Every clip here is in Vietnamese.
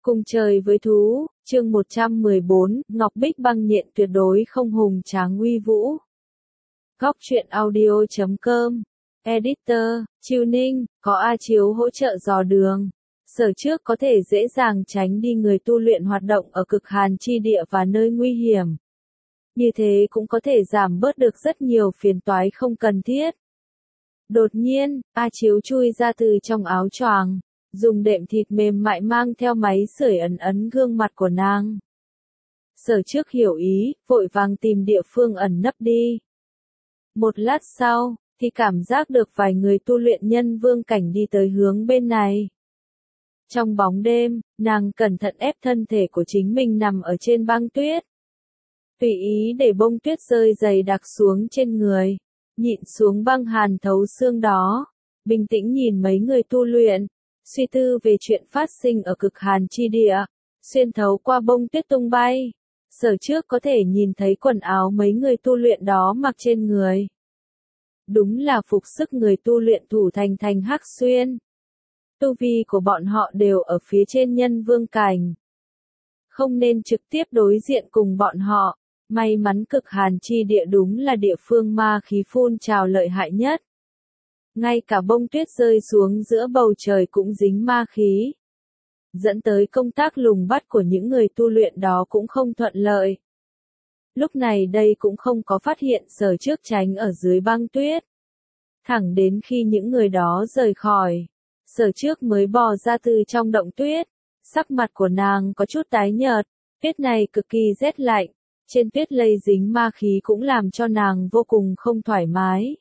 Cùng trời với thú, chương 114, Ngọc Bích băng nhện tuyệt đối không hùng tráng uy vũ. Góc truyện audio.com, Editor, Chiêu Ninh, có A Chiếu hỗ trợ dò đường. Sở trước có thể dễ dàng tránh đi người tu luyện hoạt động ở cực hàn chi địa và nơi nguy hiểm. Như thế cũng có thể giảm bớt được rất nhiều phiền toái không cần thiết. Đột nhiên, A Chiếu chui ra từ trong áo choàng, dùng đệm thịt mềm mại mang theo máy sưởi ấn ấn gương mặt của nàng. Sở trước hiểu ý, vội vàng tìm địa phương ẩn nấp đi. Một lát sau, thì cảm giác được vài người tu luyện nhân vương cảnh đi tới hướng bên này. Trong bóng đêm, nàng cẩn thận ép thân thể của chính mình nằm ở trên băng tuyết. Tùy ý để bông tuyết rơi dày đặc xuống trên người, nhịn xuống băng hàn thấu xương đó, bình tĩnh nhìn mấy người tu luyện, suy tư về chuyện phát sinh ở cực hàn chi địa, xuyên thấu qua bông tuyết tung bay. Sở trước có thể nhìn thấy quần áo mấy người tu luyện đó mặc trên người. Đúng là phục sức người tu luyện thủ thành Hắc Xuyên. Tu vi của bọn họ đều ở phía trên nhân vương cảnh. Không nên trực tiếp đối diện cùng bọn họ, may mắn cực hàn chi địa đúng là địa phương ma khí phun trào lợi hại nhất. Ngay cả bông tuyết rơi xuống giữa bầu trời cũng dính ma khí. Dẫn tới công tác lùng bắt của những người tu luyện đó cũng không thuận lợi. Lúc này đây cũng không có phát hiện Sở trước tránh ở dưới băng tuyết. Thẳng đến khi những người đó rời khỏi, Sở trước mới bò ra từ trong động tuyết. Sắc mặt của nàng có chút tái nhợt, tuyết này cực kỳ rét lạnh. Trên tuyết lây dính ma khí cũng làm cho nàng vô cùng không thoải mái.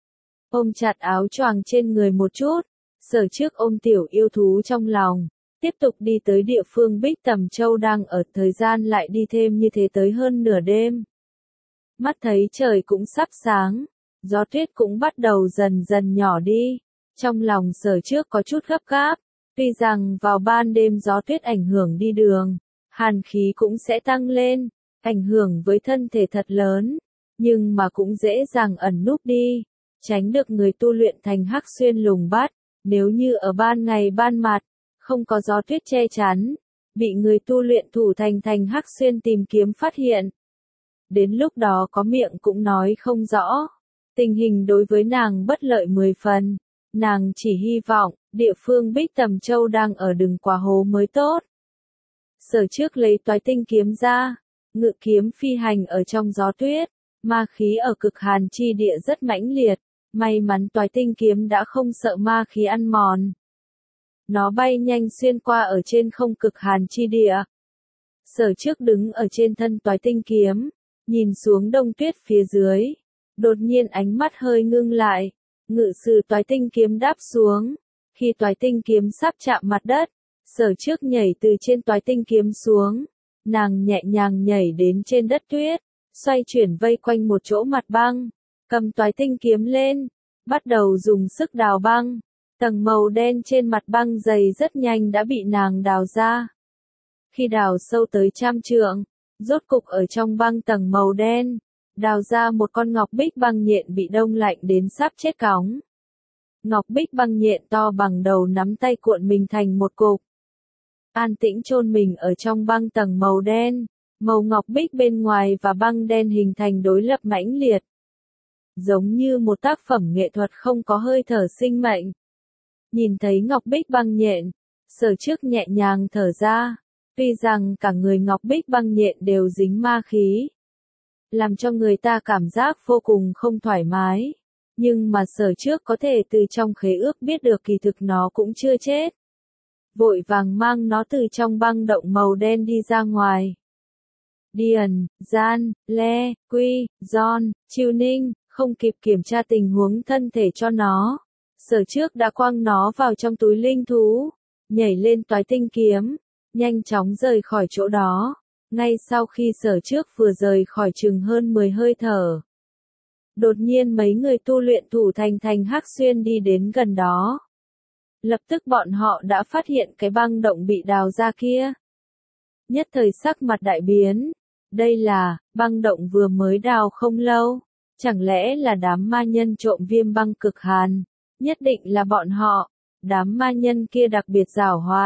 Ôm chặt áo choàng trên người một chút, Sở trước ôm tiểu yêu thú trong lòng, tiếp tục đi tới địa phương Bích Tầm Châu đang ở, thời gian lại đi thêm như thế tới hơn nửa đêm. Mắt thấy trời cũng sắp sáng, gió tuyết cũng bắt đầu dần dần nhỏ đi, trong lòng Sở trước có chút gấp gáp, tuy rằng vào ban đêm gió tuyết ảnh hưởng đi đường, hàn khí cũng sẽ tăng lên, ảnh hưởng với thân thể thật lớn, nhưng mà cũng dễ dàng ẩn núp đi, tránh được người tu luyện thành Hắc Xuyên lùng bắt. Nếu như ở ban ngày ban mặt, không có gió tuyết che chắn, bị người tu luyện thủ thành Hắc Xuyên tìm kiếm phát hiện. Đến lúc đó có miệng cũng nói không rõ. Tình hình đối với nàng bất lợi 10 phần. Nàng chỉ hy vọng, địa phương Bích Tầm Châu đang ở đừng quá hố mới tốt. Sở trước lấy toái tinh kiếm ra, ngự kiếm phi hành ở trong gió tuyết, ma khí ở cực hàn chi địa rất mãnh liệt. May mắn toái tinh kiếm đã không sợ ma khí ăn mòn. Nó bay nhanh xuyên qua ở trên không cực hàn chi địa. Sở trước đứng ở trên thân toái tinh kiếm, nhìn xuống đông tuyết phía dưới. Đột nhiên ánh mắt hơi ngưng lại, ngự sử toái tinh kiếm đáp xuống. Khi toái tinh kiếm sắp chạm mặt đất, Sở trước nhảy từ trên toái tinh kiếm xuống. Nàng nhẹ nhàng nhảy đến trên đất tuyết, xoay chuyển vây quanh một chỗ mặt băng. Cầm toái tinh kiếm lên, bắt đầu dùng sức đào băng. Tầng màu đen trên mặt băng dày rất nhanh đã bị nàng đào ra. Khi đào sâu tới 100 trượng, rốt cục ở trong băng tầng màu đen, đào ra một con ngọc bích băng nhện bị đông lạnh đến sắp chết cóng. Ngọc bích băng nhện to bằng đầu nắm tay cuộn mình thành một cục. An tĩnh chôn mình ở trong băng tầng màu đen, màu ngọc bích bên ngoài và băng đen hình thành đối lập mãnh liệt. Giống như một tác phẩm nghệ thuật không có hơi thở sinh mệnh. Nhìn thấy ngọc bích băng nhện, Sở trước nhẹ nhàng thở ra, tuy rằng cả người ngọc bích băng nhện đều dính ma khí, làm cho người ta cảm giác vô cùng không thoải mái, nhưng mà Sở trước có thể từ trong khế ước biết được kỳ thực nó cũng chưa chết. Vội vàng mang nó từ trong băng động màu đen đi ra ngoài. Điền, Gian, Le, Quy, John, Chiêu Ninh, không kịp kiểm tra tình huống thân thể cho nó. Sở trước đã quăng nó vào trong túi linh thú, nhảy lên toái tinh kiếm, nhanh chóng rời khỏi chỗ đó. Ngay sau khi Sở trước vừa rời khỏi chừng hơn 10 hơi thở, đột nhiên mấy người tu luyện thủ thành Hắc Xuyên đi đến gần đó. Lập tức bọn họ đã phát hiện cái băng động bị đào ra kia. Nhất thời sắc mặt đại biến. Đây là, băng động vừa mới đào không lâu. Chẳng lẽ là đám ma nhân trộm viêm băng cực hàn? Nhất định là bọn họ. Đám ma nhân kia đặc biệt giảo hoạt.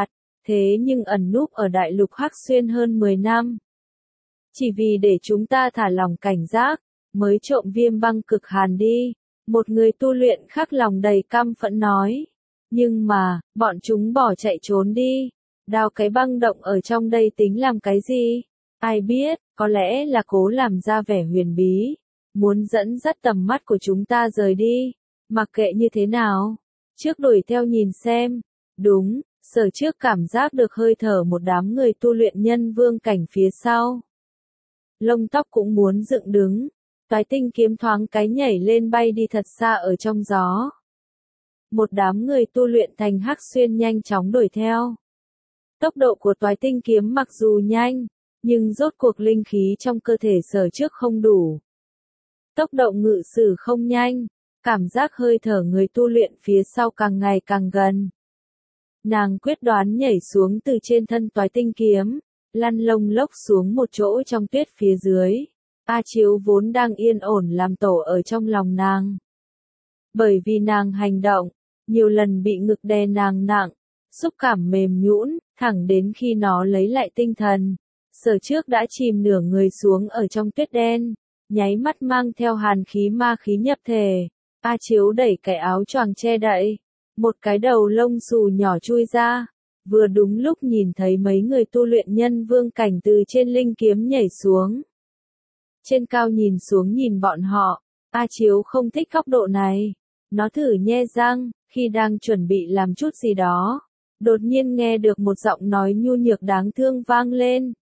thế nhưng ẩn núp ở đại lục Hắc Xuyên hơn 10 năm. Chỉ vì để chúng ta thả lòng cảnh giác, mới trộm viêm băng cực hàn đi. Một người tu luyện khác lòng đầy căm phẫn nói. Nhưng mà, bọn chúng bỏ chạy trốn đi. Đào cái băng động ở trong đây tính làm cái gì? Ai biết, có lẽ là cố làm ra vẻ huyền bí. Muốn dẫn dắt tầm mắt của chúng ta rời đi. Mặc kệ như thế nào. Trước đuổi theo nhìn xem. Đúng, Sở Trước cảm giác được hơi thở một đám người tu luyện nhân vương cảnh phía sau. Lông tóc cũng muốn dựng đứng. Toái tinh kiếm thoáng cái nhảy lên bay đi thật xa ở trong gió. Một đám người tu luyện thành Hắc Xuyên nhanh chóng đuổi theo. Tốc độ của toái tinh kiếm mặc dù nhanh, nhưng rốt cuộc linh khí trong cơ thể Sở Trước không đủ. Tốc độ ngự sử không nhanh, cảm giác hơi thở người tu luyện phía sau càng ngày càng gần. Nàng quyết đoán nhảy xuống từ trên thân toái tinh kiếm, lăn lông lốc xuống một chỗ trong tuyết phía dưới. A Chiếu vốn đang yên ổn làm tổ ở trong lòng nàng. Bởi vì nàng hành động, nhiều lần bị ngực đè nàng nặng, xúc cảm mềm nhũn, thẳng đến khi nó lấy lại tinh thần. Sở Trước đã chìm nửa người xuống ở trong tuyết đen, nháy mắt mang theo hàn khí ma khí nhập thể. A Chiếu đẩy cái áo choàng che đậy, một cái đầu lông xù nhỏ chui ra, vừa đúng lúc nhìn thấy mấy người tu luyện nhân vương cảnh từ trên linh kiếm nhảy xuống. Trên cao nhìn xuống nhìn bọn họ, A Chiếu không thích góc độ này. Nó thử nhe răng, khi đang chuẩn bị làm chút gì đó. Đột nhiên nghe được một giọng nói nhu nhược đáng thương vang lên.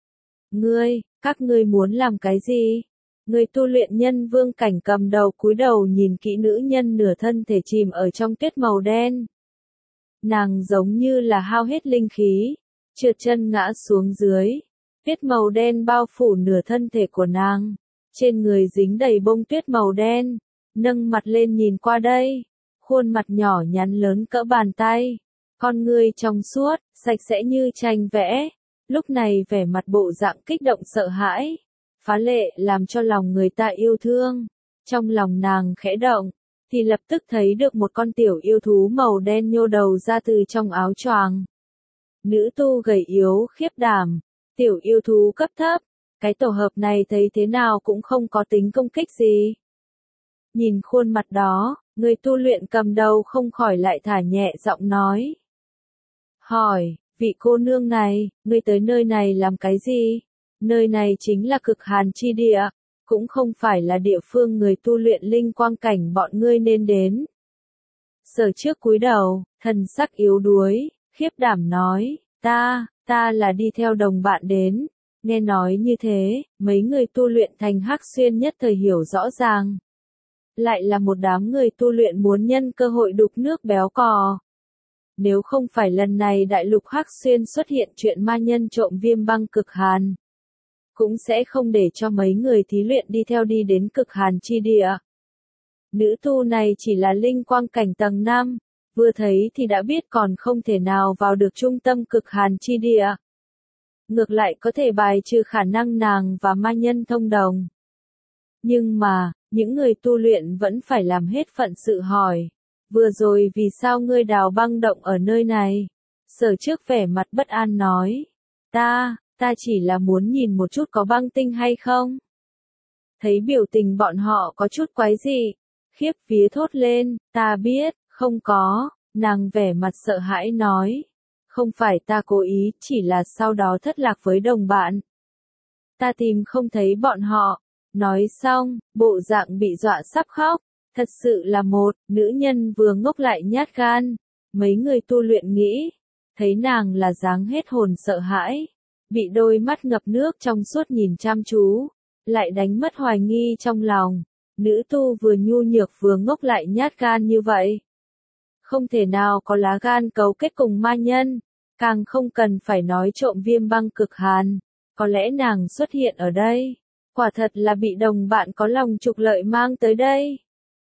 Các ngươi muốn làm cái gì? Người tu luyện nhân vương cảnh cầm đầu cúi đầu nhìn kỹ nữ nhân nửa thân thể chìm ở trong tuyết màu đen. Nàng giống như là hao hết linh khí, trượt chân ngã xuống dưới. Tuyết màu đen bao phủ nửa thân thể của nàng, trên người dính đầy bông tuyết màu đen, nâng mặt lên nhìn qua đây, khuôn mặt nhỏ nhắn lớn cỡ bàn tay, con ngươi trong suốt, sạch sẽ như tranh vẽ, lúc này vẻ mặt bộ dạng kích động sợ hãi, phá lệ làm cho lòng người ta yêu thương. Trong lòng nàng khẽ động, thì lập tức thấy được một con tiểu yêu thú màu đen nhô đầu ra từ trong áo choàng. Nữ tu gầy yếu khiếp đảm, tiểu yêu thú cấp thấp, cái tổ hợp này thấy thế nào cũng không có tính công kích gì. Nhìn khuôn mặt đó, người tu luyện cầm đầu không khỏi lại thả nhẹ giọng nói. Hỏi, vị cô nương này, ngươi tới nơi này làm cái gì? Nơi này chính là cực hàn chi địa, cũng không phải là địa phương người tu luyện linh quang cảnh bọn ngươi nên đến. Sở Trước cúi đầu, thần sắc yếu đuối, khiếp đảm nói, ta là đi theo đồng bạn đến. Nghe nói như thế, mấy người tu luyện thành Hắc Xuyên nhất thời hiểu rõ ràng. Lại là một đám người tu luyện muốn nhân cơ hội đục nước béo cò. Nếu không phải lần này đại lục Hắc Xuyên xuất hiện chuyện ma nhân trộm viêm băng cực hàn, cũng sẽ không để cho mấy người thí luyện đi theo đi đến cực hàn chi địa. Nữ tu này chỉ là linh quang cảnh tầng 5, vừa thấy thì đã biết còn không thể nào vào được trung tâm cực hàn chi địa. Ngược lại có thể bài trừ khả năng nàng và ma nhân thông đồng. Nhưng mà, những người tu luyện vẫn phải làm hết phận sự hỏi. Vừa rồi vì sao ngươi đào băng động ở nơi này? Sở Trước vẻ mặt bất an nói. Ta chỉ là muốn nhìn một chút có băng tinh hay không? Thấy biểu tình bọn họ có chút quái dị. Khiếp vía thốt lên, ta biết, không có. Nàng vẻ mặt sợ hãi nói. Không phải ta cố ý, chỉ là sau đó thất lạc với đồng bạn. Ta tìm không thấy bọn họ. Nói xong, bộ dạng bị dọa sắp khóc. Thật sự là một nữ nhân vừa ngốc lại nhát gan. Mấy người tu luyện nghĩ, thấy nàng là dáng hết hồn sợ hãi, bị đôi mắt ngập nước trong suốt nhìn chăm chú, lại đánh mất hoài nghi trong lòng. Nữ tu vừa nhu nhược vừa ngốc lại nhát gan như vậy, không thể nào có lá gan cấu kết cùng ma nhân, càng không cần phải nói trộm viêm băng cực hàn. Có lẽ nàng xuất hiện ở đây, quả thật là bị đồng bạn có lòng trục lợi mang tới đây.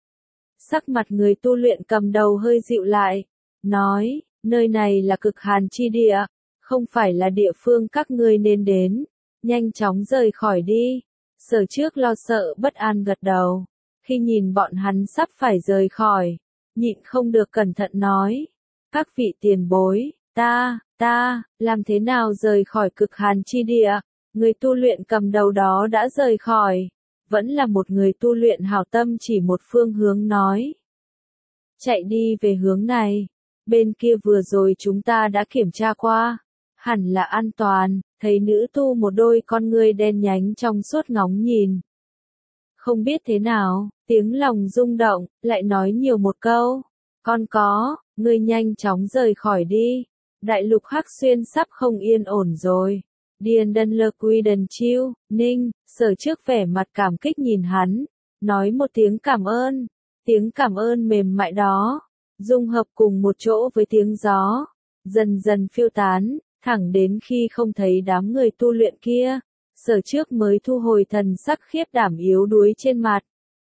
Sắc mặt người tu luyện cầm đầu hơi dịu lại, nói, nơi này là cực hàn chi địa, không phải là địa phương các ngươi nên đến, nhanh chóng rời khỏi đi. Sở Trước lo sợ bất an gật đầu, khi nhìn bọn hắn sắp phải rời khỏi, nhịn không được cẩn thận nói, các vị tiền bối, Ta, làm thế nào rời khỏi cực hàn chi địa? Người tu luyện cầm đầu đó đã rời khỏi. Vẫn là một người tu luyện hảo tâm chỉ một phương hướng nói. Chạy đi về hướng này. Bên kia vừa rồi chúng ta đã kiểm tra qua. Hẳn là an toàn, thấy nữ tu một đôi con ngươi đen nhánh trong suốt ngóng nhìn. Không biết thế nào, tiếng lòng rung động, lại nói nhiều một câu. Con có, ngươi nhanh chóng rời khỏi đi. Đại lục Hắc Xuyên sắp không yên ổn rồi. Điền Đân Lơ Quy Đần Chiêu, Ninh, Sở Trước vẻ mặt cảm kích nhìn hắn, nói một tiếng cảm ơn. Tiếng cảm ơn mềm mại đó, dung hợp cùng một chỗ với tiếng gió, dần dần phiêu tán, thẳng đến khi không thấy đám người tu luyện kia. Sở Trước mới thu hồi thần sắc khiếp đảm yếu đuối trên mặt.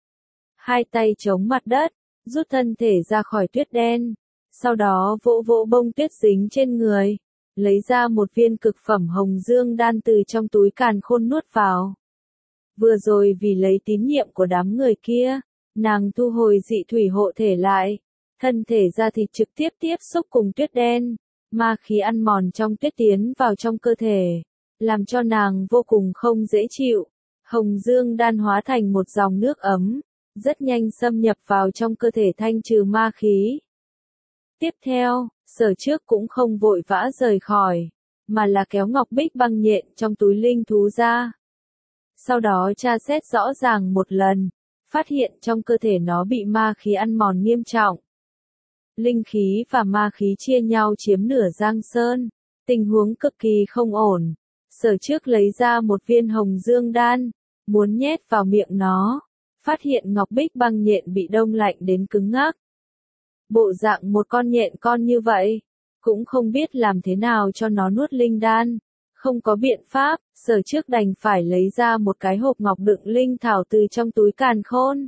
Hai tay chống mặt đất, rút thân thể ra khỏi tuyết đen. Sau đó vỗ vỗ bông tuyết dính trên người, lấy ra một viên cực phẩm hồng dương đan từ trong túi càn khôn nuốt vào. Vừa rồi vì lấy tín nhiệm của đám người kia, nàng thu hồi dị thủy hộ thể lại, thân thể ra thịt trực tiếp tiếp xúc cùng tuyết đen, ma khí ăn mòn trong tuyết tiến vào trong cơ thể, làm cho nàng vô cùng không dễ chịu. Hồng dương đan hóa thành một dòng nước ấm, rất nhanh xâm nhập vào trong cơ thể thanh trừ ma khí. Tiếp theo, Sở Trước cũng không vội vã rời khỏi, mà là kéo ngọc bích băng nhện trong túi linh thú ra. Sau đó tra xét rõ ràng một lần, phát hiện trong cơ thể nó bị ma khí ăn mòn nghiêm trọng. Linh khí và ma khí chia nhau chiếm nửa giang sơn, tình huống cực kỳ không ổn. Sở Trước lấy ra một viên hồng dương đan, muốn nhét vào miệng nó, phát hiện ngọc bích băng nhện bị đông lạnh đến cứng ngắc. Bộ dạng một con nhện con như vậy, cũng không biết làm thế nào cho nó nuốt linh đan. Không có biện pháp, Sở Trước đành phải lấy ra một cái hộp ngọc đựng linh thảo từ trong túi càn khôn.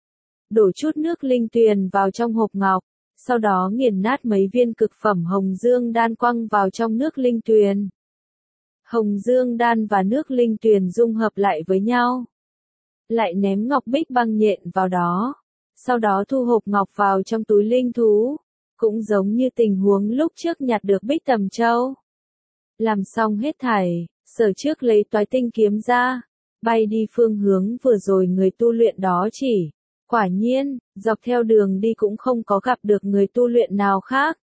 Đổ chút nước linh tuyền vào trong hộp ngọc, sau đó nghiền nát mấy viên cực phẩm hồng dương đan quăng vào trong nước linh tuyền. Hồng dương đan và nước linh tuyền dung hợp lại với nhau. Lại ném ngọc bích băng nhện vào đó. Sau đó thu hộp ngọc vào trong túi linh thú, cũng giống như tình huống lúc trước nhặt được bích tầm châu. Làm xong hết thảy, Sở Trước lấy toái tinh kiếm ra, bay đi phương hướng vừa rồi người tu luyện đó chỉ. Quả nhiên, dọc theo đường đi cũng không có gặp được người tu luyện nào khác.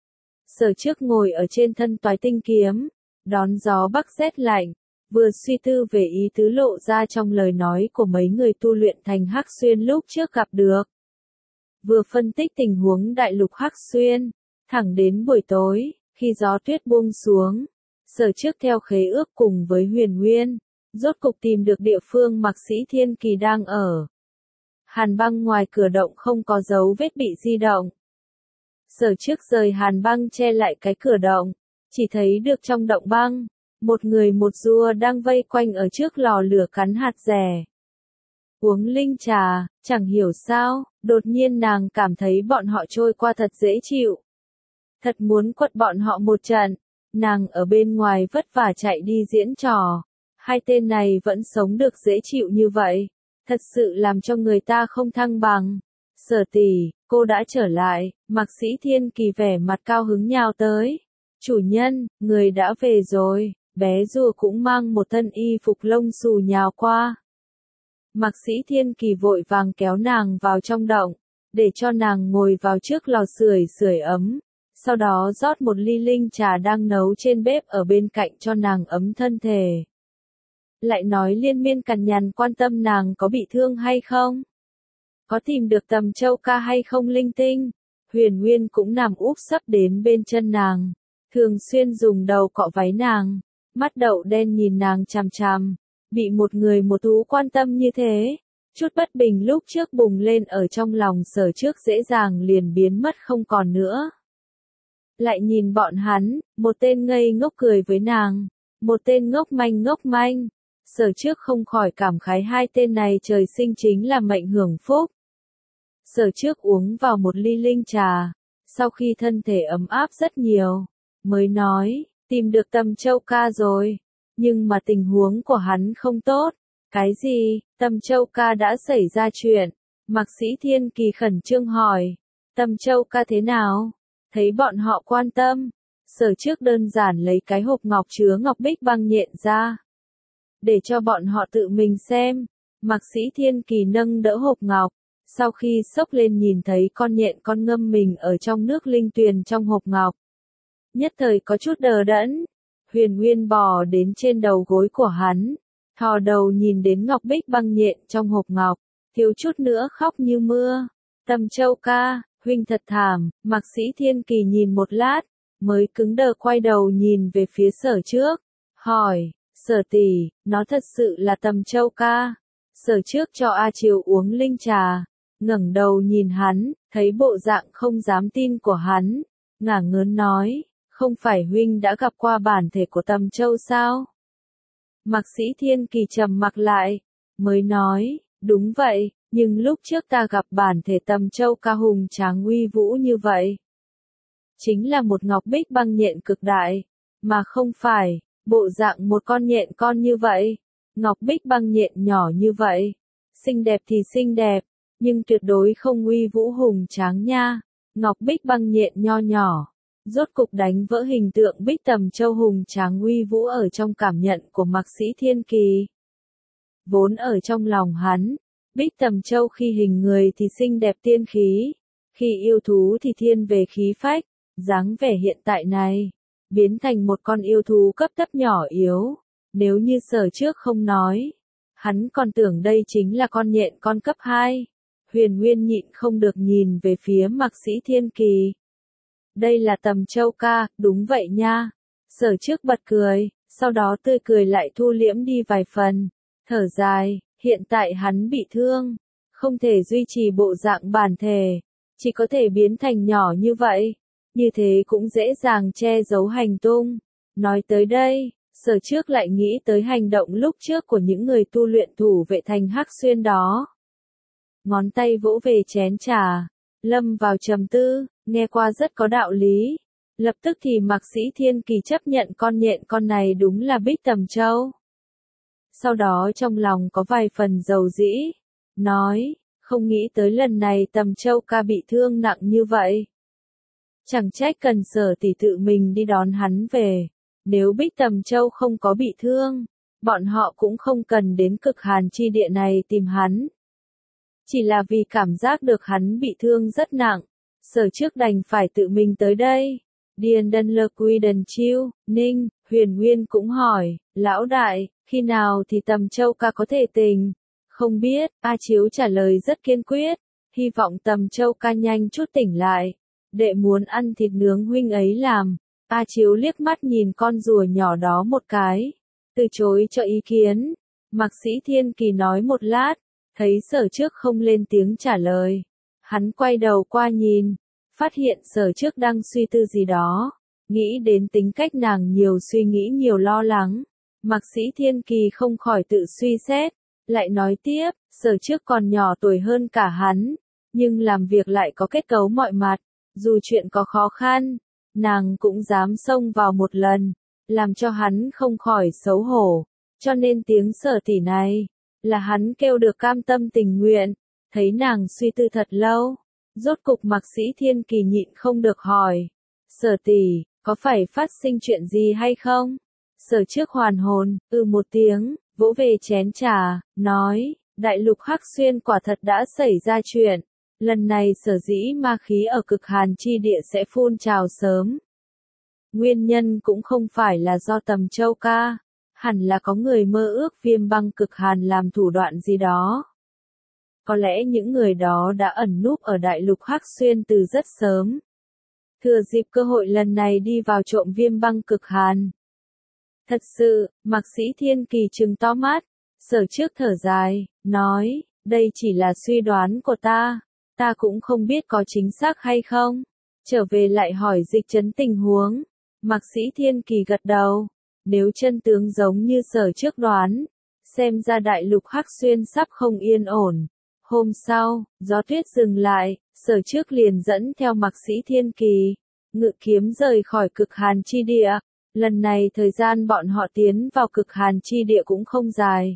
Sở Trước ngồi ở trên thân toái tinh kiếm, đón gió bắc rét lạnh, vừa suy tư về ý tứ lộ ra trong lời nói của mấy người tu luyện thành Hắc Xuyên lúc trước gặp được. Vừa phân tích tình huống đại lục Hắc Xuyên, thẳng đến buổi tối, khi gió tuyết buông xuống, Sở Trước theo khế ước cùng với Huyền Nguyên, rốt cục tìm được địa phương Mạc Sĩ Thiên Kỳ đang ở. Hàn băng ngoài cửa động không có dấu vết bị di động. Sở Trước rời hàn băng che lại cái cửa động, chỉ thấy được trong động băng, một người một rùa đang vây quanh ở trước lò lửa cắn hạt dẻ. Uống linh trà, chẳng hiểu sao, đột nhiên nàng cảm thấy bọn họ trôi qua thật dễ chịu. Thật muốn quật bọn họ một trận, nàng ở bên ngoài vất vả chạy đi diễn trò. Hai tên này vẫn sống được dễ chịu như vậy, thật sự làm cho người ta không thăng bằng. Sở tỷ, cô đã trở lại, Mạc Sĩ Thiên Kỳ vẻ mặt cao hứng nhào tới. Chủ nhân, người đã về rồi, bé rùa cũng mang một thân y phục lông xù nhào qua. Mạc Sĩ Thiên Kỳ vội vàng kéo nàng vào trong động, để cho nàng ngồi vào trước lò sưởi ấm, sau đó rót một ly linh trà đang nấu trên bếp ở bên cạnh cho nàng ấm thân thể. Lại nói liên miên cằn nhằn quan tâm nàng có bị thương hay không, có tìm được tầm châu ca hay không linh tinh. Huyền Nguyên cũng nằm úp sấp đến bên chân nàng, thường xuyên dùng đầu cọ váy nàng, mắt đậu đen nhìn nàng chằm chằm. Bị một người một thú quan tâm như thế, chút bất bình lúc trước bùng lên ở trong lòng Sở Trước dễ dàng liền biến mất không còn nữa. Lại nhìn bọn hắn, một tên ngây ngốc cười với nàng, một tên ngốc manh. Sở Trước không khỏi cảm khái hai tên này trời sinh chính là mệnh hưởng phúc. Sở Trước uống vào một ly linh trà, sau khi thân thể ấm áp rất nhiều, mới nói, tìm được Tầm Châu ca rồi. Nhưng mà tình huống của hắn không tốt. Cái gì? Tầm Châu ca đã xảy ra chuyện. Mạc Sĩ Thiên Kỳ khẩn trương hỏi. Tầm Châu ca thế nào? Thấy bọn họ quan tâm. Sở trước đơn giản lấy cái hộp ngọc chứa ngọc bích băng nhện ra, để cho bọn họ tự mình xem. Mạc Sĩ Thiên Kỳ nâng đỡ hộp ngọc, sau khi xốc lên nhìn thấy con nhện con ngâm mình ở trong nước linh tuyền trong hộp ngọc. Nhất thời có chút đờ đẫn, Huyền Nguyên bò đến trên đầu gối của hắn, thò đầu nhìn đến ngọc bích băng nhện trong hộp ngọc, thiếu chút nữa khóc như mưa. Tầm Châu ca, huynh thật thảm. Mạc Sĩ Thiên Kỳ nhìn một lát, mới cứng đờ quay đầu nhìn về phía Sở trước, hỏi, Sở tỷ, nó thật sự là Tầm Châu ca? Sở trước cho A Triều uống linh trà, ngẩng đầu nhìn hắn, thấy bộ dạng không dám tin của hắn, ngả ngớn nói, không phải huynh đã gặp qua bản thể của Tầm Châu sao? Mạc Sĩ Thiên Kỳ trầm mặc lại, mới nói, đúng vậy, nhưng lúc trước ta gặp bản thể Tầm Châu ca hùng tráng uy vũ như vậy. Chính là một ngọc bích băng nhện cực đại, mà không phải, bộ dạng một con nhện con như vậy. Ngọc bích băng nhện nhỏ như vậy, xinh đẹp thì xinh đẹp, nhưng tuyệt đối không uy vũ hùng tráng nha. Ngọc bích băng nhện nho nhỏ, rốt cục đánh vỡ hình tượng Bích Tầm Châu hùng tráng uy vũ ở trong cảm nhận của Mạc Sĩ Thiên Kỳ. Vốn ở trong lòng hắn, Bích Tầm Châu khi hình người thì xinh đẹp tiên khí, khi yêu thú thì thiên về khí phách, dáng vẻ hiện tại này, biến thành một con yêu thú cấp thấp nhỏ yếu. Nếu như Sở trước không nói, hắn còn tưởng đây chính là con nhện con cấp 2. Huyền Nguyên nhịn không được nhìn về phía Mạc Sĩ Thiên Kỳ. Đây là Tầm Châu ca, đúng vậy nha. Sở trước bật cười, sau đó tươi cười lại thu liễm đi vài phần, thở dài, hiện tại hắn bị thương, không thể duy trì bộ dạng bản thể, chỉ có thể biến thành nhỏ như vậy, như thế cũng dễ dàng che giấu hành tung. Nói tới đây, Sở trước lại nghĩ tới hành động lúc trước của những người tu luyện thủ vệ thành Hắc Xuyên đó. Ngón tay vỗ về chén trà, lâm vào trầm tư, nghe qua rất có đạo lý. Lập tức thì Mạc Sĩ Thiên Kỳ chấp nhận con nhện con này đúng là Bích Tầm Châu. Sau đó trong lòng có vài phần dầu dĩ, nói, không nghĩ tới lần này Tầm Châu ca bị thương nặng như vậy. Chẳng trách cần Sở tỷ tự mình đi đón hắn về. Nếu Bích Tầm Châu không có bị thương, bọn họ cũng không cần đến cực hàn chi địa này tìm hắn. Chỉ là vì cảm giác được hắn bị thương rất nặng, Sở trước đành phải tự mình tới đây. Điền Đân Lơ Quy Đần Chiêu, Ninh, Huyền Nguyên cũng hỏi, lão đại, khi nào thì Tầm Châu ca có thể tỉnh? Không biết, A Chiếu trả lời rất kiên quyết, hy vọng Tầm Châu ca nhanh chút tỉnh lại. Đệ muốn ăn thịt nướng huynh ấy làm. A Chiếu liếc mắt nhìn con rùa nhỏ đó một cái, từ chối cho ý kiến. Mạc Sĩ Thiên Kỳ nói một lát, thấy Sở trước không lên tiếng trả lời. Hắn quay đầu qua nhìn, phát hiện Sở trước đang suy tư gì đó, nghĩ đến tính cách nàng nhiều suy nghĩ nhiều lo lắng. Mạc Sĩ Thiên Kỳ không khỏi tự suy xét, lại nói tiếp, Sở trước còn nhỏ tuổi hơn cả hắn, nhưng làm việc lại có kết cấu mọi mặt, dù chuyện có khó khăn, nàng cũng dám xông vào một lần, làm cho hắn không khỏi xấu hổ, cho nên tiếng Sở tỷ này, là hắn kêu được cam tâm tình nguyện. Thấy nàng suy tư thật lâu, rốt cục Mạc Sĩ Thiên Kỳ nhịn không được hỏi, Sở tỷ, có phải phát sinh chuyện gì hay không? Sở trước hoàn hồn, một tiếng, vỗ về chén trà, nói, đại lục Hắc Xuyên quả thật đã xảy ra chuyện. Lần này sở dĩ ma khí ở cực hàn chi địa sẽ phun trào sớm. Nguyên nhân cũng không phải là do Tầm Châu ca, hẳn là có người mơ ước Viêm Băng cực hàn làm thủ đoạn gì đó. Có lẽ những người đó đã ẩn núp ở đại lục Hắc Xuyên từ rất sớm. Thừa dịp cơ hội lần này đi vào trộm Viêm Băng cực hàn. Thật sự, Mạc Sĩ Thiên Kỳ trừng to mắt, Sở trước thở dài, nói, đây chỉ là suy đoán của ta cũng không biết có chính xác hay không. Trở về lại hỏi Dịch Trấn tình huống. Mạc Sĩ Thiên Kỳ gật đầu, nếu chân tướng giống như Sở trước đoán, xem ra đại lục Hắc Xuyên sắp không yên ổn. Hôm sau, gió tuyết dừng lại, Sở trước liền dẫn theo Mạc Sĩ Thiên Kỳ, ngự kiếm rời khỏi cực hàn chi địa. Lần này thời gian bọn họ tiến vào cực hàn chi địa cũng không dài,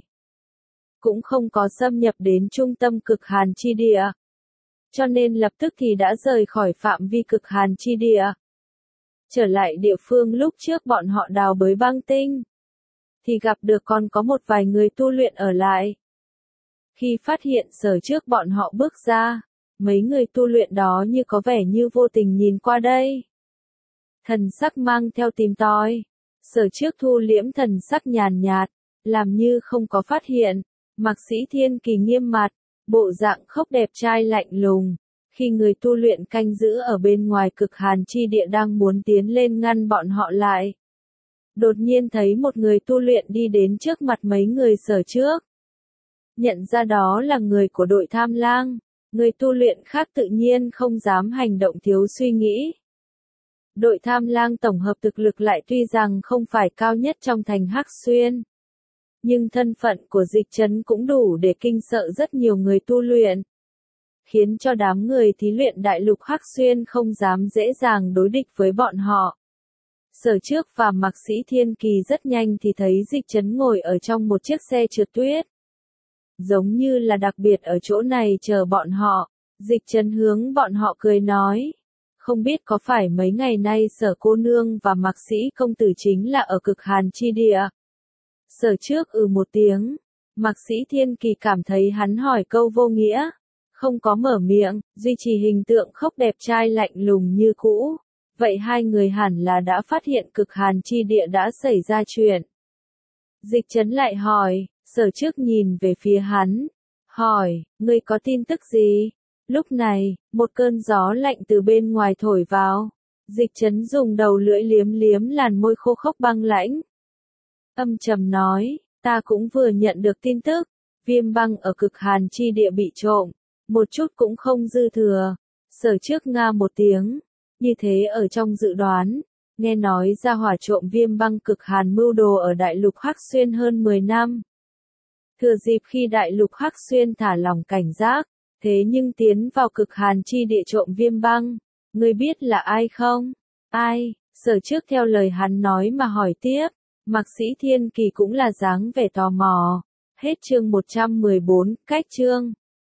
cũng không có xâm nhập đến trung tâm cực hàn chi địa, cho nên lập tức thì đã rời khỏi phạm vi cực hàn chi địa. Trở lại địa phương lúc trước bọn họ đào bới băng tinh, thì gặp được còn có một vài người tu luyện ở lại. Khi phát hiện Sở trước bọn họ bước ra, mấy người tu luyện đó như có vẻ như vô tình nhìn qua đây. Thần sắc mang theo tìm tòi, Sở trước thu liễm thần sắc nhàn nhạt, làm như không có phát hiện. Mạc Sĩ Thiên Kỳ nghiêm mặt, bộ dạng khốc đẹp trai lạnh lùng. Khi người tu luyện canh giữ ở bên ngoài cực hàn chi địa đang muốn tiến lên ngăn bọn họ lại, đột nhiên thấy một người tu luyện đi đến trước mặt mấy người Sở trước. Nhận ra đó là người của đội Tham Lang, người tu luyện khác tự nhiên không dám hành động thiếu suy nghĩ. Đội Tham Lang tổng hợp thực lực lại tuy rằng không phải cao nhất trong thành Hắc Xuyên, nhưng thân phận của Dịch Trấn cũng đủ để kinh sợ rất nhiều người tu luyện, khiến cho đám người thí luyện đại lục Hắc Xuyên không dám dễ dàng đối địch với bọn họ. Sở trước và Mạc Sĩ Thiên Kỳ rất nhanh thì thấy Dịch Trấn ngồi ở trong một chiếc xe trượt tuyết. Giống như là đặc biệt ở chỗ này chờ bọn họ, Dịch Trấn hướng bọn họ cười nói. Không biết có phải mấy ngày nay Sở cô nương và Mạc Sĩ công tử chính là ở cực hàn chi địa? Sở trước một tiếng, Mạc Sĩ Thiên Kỳ cảm thấy hắn hỏi câu vô nghĩa, không có mở miệng, duy trì hình tượng khốc đẹp trai lạnh lùng như cũ. Vậy hai người hẳn là đã phát hiện cực hàn chi địa đã xảy ra chuyện. Dịch Trấn lại hỏi, Sở trước nhìn về phía hắn, hỏi, ngươi có tin tức gì? Lúc này, một cơn gió lạnh từ bên ngoài thổi vào. Dịch Trấn dùng đầu lưỡi liếm liếm làn môi khô khốc băng lãnh. Âm trầm nói, ta cũng vừa nhận được tin tức, Viêm Băng ở cực hàn chi địa bị trộm, một chút cũng không dư thừa. Sở trước nga một tiếng, như thế ở trong dự đoán, nghe nói ra hỏa trộm Viêm Băng cực hàn mưu đồ ở đại lục Hắc Xuyên hơn 10 năm. Thừa dịp khi đại lục Hắc Xuyên thả lỏng cảnh giác, thế nhưng tiến vào cực hàn chi địa trộm Viêm Băng, ngươi biết là ai không? Ai? Sở trước theo lời hắn nói mà hỏi tiếp. Mạc Sĩ Thiên Kỳ cũng là dáng vẻ tò mò. Hết chương 114, cách chương.